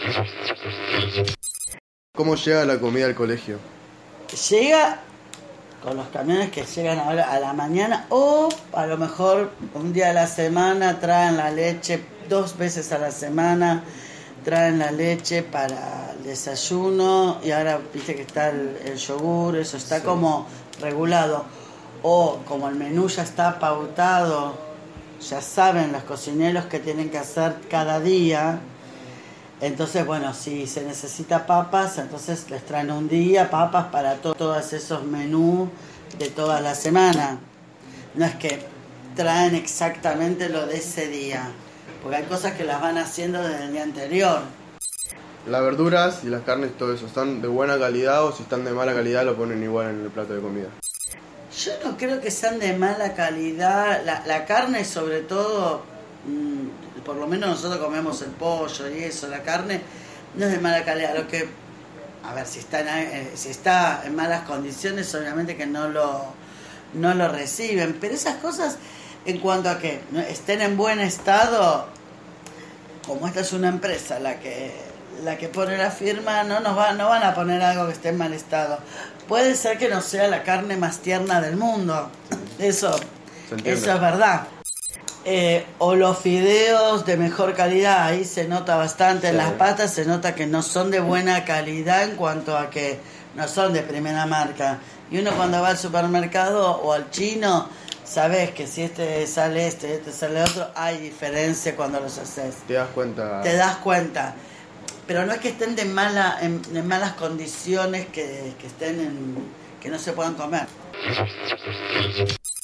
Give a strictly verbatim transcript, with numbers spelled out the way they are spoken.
¿Cómo llega la comida al colegio? Llega con los camiones que llegan ahora a la mañana, o a lo mejor un día a la semana traen la leche, dos veces a la semana traen la leche para el desayuno, y ahora viste que está el, el yogur, eso está sí. como regulado, o como el menú ya está pautado, ya saben los cocineros que tienen que hacer cada día. Entonces, bueno, si se necesita papas, entonces les traen un día papas para to- todos esos menús de toda la semana. No es que traen exactamente lo de ese día, porque hay cosas que las van haciendo desde el día anterior. Las verduras y las carnes, todo eso, ¿están de buena calidad o si están de mala calidad lo ponen igual en el plato de comida? Yo no creo que sean de mala calidad. La, la carne, sobre todo, mmm, por lo menos nosotros comemos el pollo y eso, la carne no es de mala calidad. Lo que, a ver, si está en, eh, si está en malas condiciones, obviamente que no lo, no lo reciben. Pero esas cosas, en cuanto a que ¿no? estén en buen estado, como esta es una empresa la que la que pone la firma, no nos va, no van a poner algo que esté en mal estado. Puede ser que no sea la carne más tierna del mundo, eso, eso es verdad. Eh, o los fideos de mejor calidad, ahí se nota bastante, sí. En las patas se nota que no son de buena calidad en cuanto a que no son de primera marca. Y uno cuando va al supermercado o al chino, sabes que si este sale este, este sale otro, hay diferencia cuando los haces. Te das cuenta. Te das cuenta. Pero no es que estén de mala, en, en malas condiciones, que, que estén en, que no se puedan comer.